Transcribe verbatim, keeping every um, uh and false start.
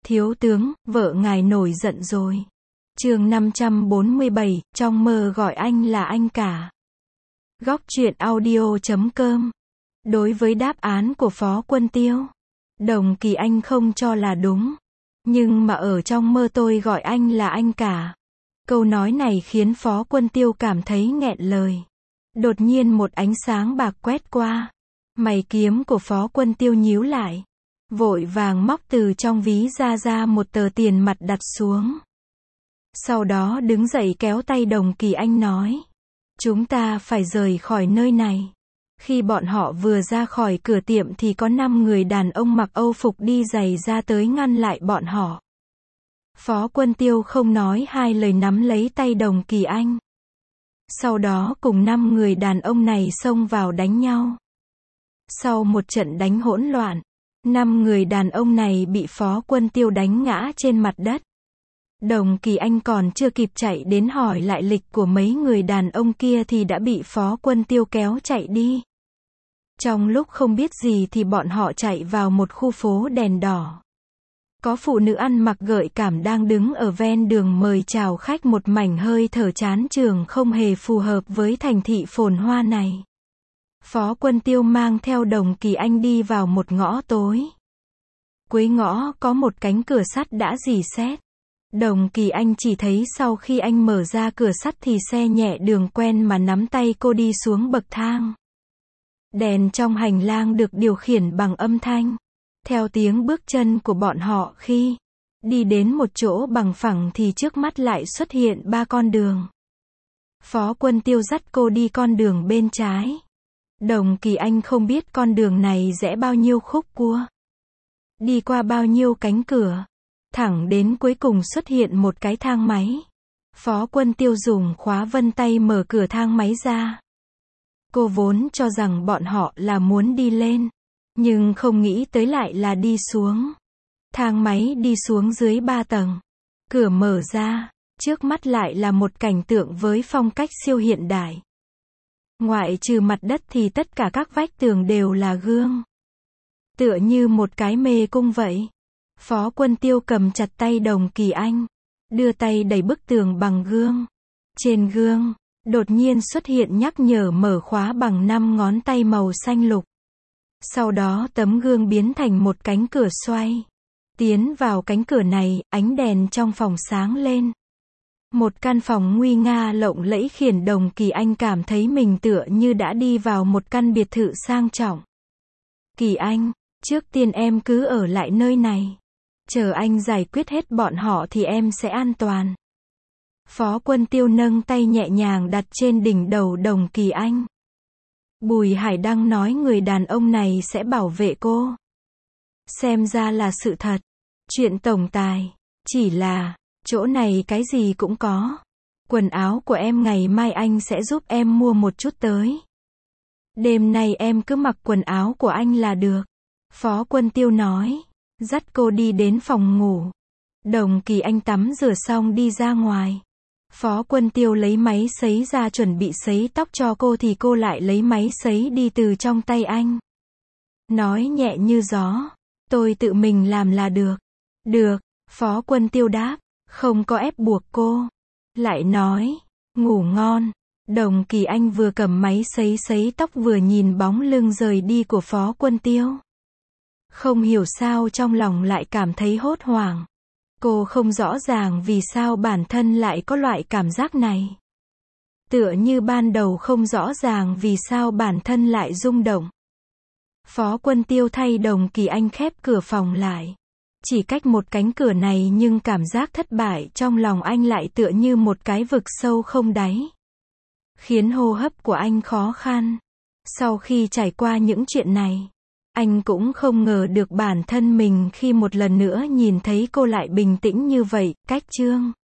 Thiếu tướng, vợ ngài nổi giận rồi. Chương năm trăm bốn mươi bảy, trong mơ gọi anh là anh cả. Góc truyện audio chấm com. Đối với đáp án của Phó Quân Tiêu, Đồng Kỳ Anh không cho là đúng. Nhưng mà ở trong mơ tôi gọi anh là anh cả. Câu nói này khiến Phó Quân Tiêu cảm thấy nghẹn lời. Đột nhiên một ánh sáng bạc quét qua. Mày kiếm của Phó Quân Tiêu nhíu lại. Vội vàng móc từ trong ví ra ra một tờ tiền mặt đặt xuống. Sau đó đứng dậy kéo tay Đồng Kỳ Anh nói. Chúng ta phải rời khỏi nơi này. Khi bọn họ vừa ra khỏi cửa tiệm thì có năm người đàn ông mặc Âu phục đi giày ra tới ngăn lại bọn họ. Phó Quân Tiêu không nói hai lời nắm lấy tay Đồng Kỳ Anh. Sau đó cùng năm người đàn ông này xông vào đánh nhau. Sau một trận đánh hỗn loạn, năm người đàn ông này bị Phó Quân Tiêu đánh ngã trên mặt đất. Đồng Kỳ Anh còn chưa kịp chạy đến hỏi lại lịch của mấy người đàn ông kia thì đã bị Phó Quân Tiêu kéo chạy đi. Trong lúc không biết gì thì bọn họ chạy vào một khu phố đèn đỏ. Có phụ nữ ăn mặc gợi cảm đang đứng ở ven đường mời chào khách, một mảnh hơi thở chán chường không hề phù hợp với thành thị phồn hoa này. Phó Quân Tiêu mang theo Đồng Kỳ Anh đi vào một ngõ tối. Cuối ngõ có một cánh cửa sắt đã rỉ sét. Đồng Kỳ Anh chỉ thấy sau khi anh mở ra cửa sắt thì xe nhẹ đường quen mà nắm tay cô đi xuống bậc thang. Đèn trong hành lang được điều khiển bằng âm thanh. Theo tiếng bước chân của bọn họ khi đi đến một chỗ bằng phẳng thì trước mắt lại xuất hiện ba con đường. Phó Quân Tiêu dắt cô đi con đường bên trái. Đồng Kỳ Anh không biết con đường này rẽ bao nhiêu khúc cua, đi qua bao nhiêu cánh cửa, thẳng đến cuối cùng xuất hiện một cái thang máy. Phó Quân Tiêu dùng khóa vân tay mở cửa thang máy ra. Cô vốn cho rằng bọn họ là muốn đi lên, nhưng không nghĩ tới lại là đi xuống. Thang máy đi xuống dưới ba tầng. Cửa mở ra, trước mắt lại là một cảnh tượng với phong cách siêu hiện đại. Ngoại trừ mặt đất thì tất cả các vách tường đều là gương. Tựa như một cái mê cung vậy. Phó Quân Tiêu cầm chặt tay Đồng Kỳ Anh, đưa tay đẩy bức tường bằng gương. Trên gương, đột nhiên xuất hiện nhắc nhở mở khóa bằng năm ngón tay màu xanh lục. Sau đó tấm gương biến thành một cánh cửa xoay. Tiến vào cánh cửa này, ánh đèn trong phòng sáng lên. Một căn phòng nguy nga lộng lẫy khiến Đồng Kỳ Anh cảm thấy mình tựa như đã đi vào một căn biệt thự sang trọng. Kỳ Anh, trước tiên em cứ ở lại nơi này. Chờ anh giải quyết hết bọn họ thì em sẽ an toàn. Phó Quân Tiêu nâng tay nhẹ nhàng đặt trên đỉnh đầu Đồng Kỳ Anh. Bùi Hải Đăng nói người đàn ông này sẽ bảo vệ cô. Xem ra là sự thật. Chuyện tổng tài. Chỉ là, chỗ này cái gì cũng có. Quần áo của em ngày mai anh sẽ giúp em mua một chút tới. Đêm nay em cứ mặc quần áo của anh là được. Phó Quân Tiêu nói. Dắt cô đi đến phòng ngủ. Đồng Kỳ Anh tắm rửa xong đi ra ngoài. Phó Quân Tiêu lấy máy sấy ra chuẩn bị sấy tóc cho cô thì cô lại lấy máy sấy đi từ trong tay anh. Nói nhẹ như gió. Tôi tự mình làm là được. Được, Phó Quân Tiêu đáp. Không có ép buộc cô. Lại nói. Ngủ ngon. Đồng Kỳ Anh vừa cầm máy sấy sấy tóc vừa nhìn bóng lưng rời đi của Phó Quân Tiêu. Không hiểu sao trong lòng lại cảm thấy hốt hoảng. Cô không rõ ràng vì sao bản thân lại có loại cảm giác này. Tựa như ban đầu không rõ ràng vì sao bản thân lại rung động. Phó Quân Tiêu thay Đồng Kỳ Anh khép cửa phòng lại. Chỉ cách một cánh cửa này nhưng cảm giác thất bại trong lòng anh lại tựa như một cái vực sâu không đáy. Khiến hô hấp của anh khó khăn. Sau khi trải qua những chuyện này, anh cũng không ngờ được bản thân mình khi một lần nữa nhìn thấy cô lại bình tĩnh như vậy. Cách chương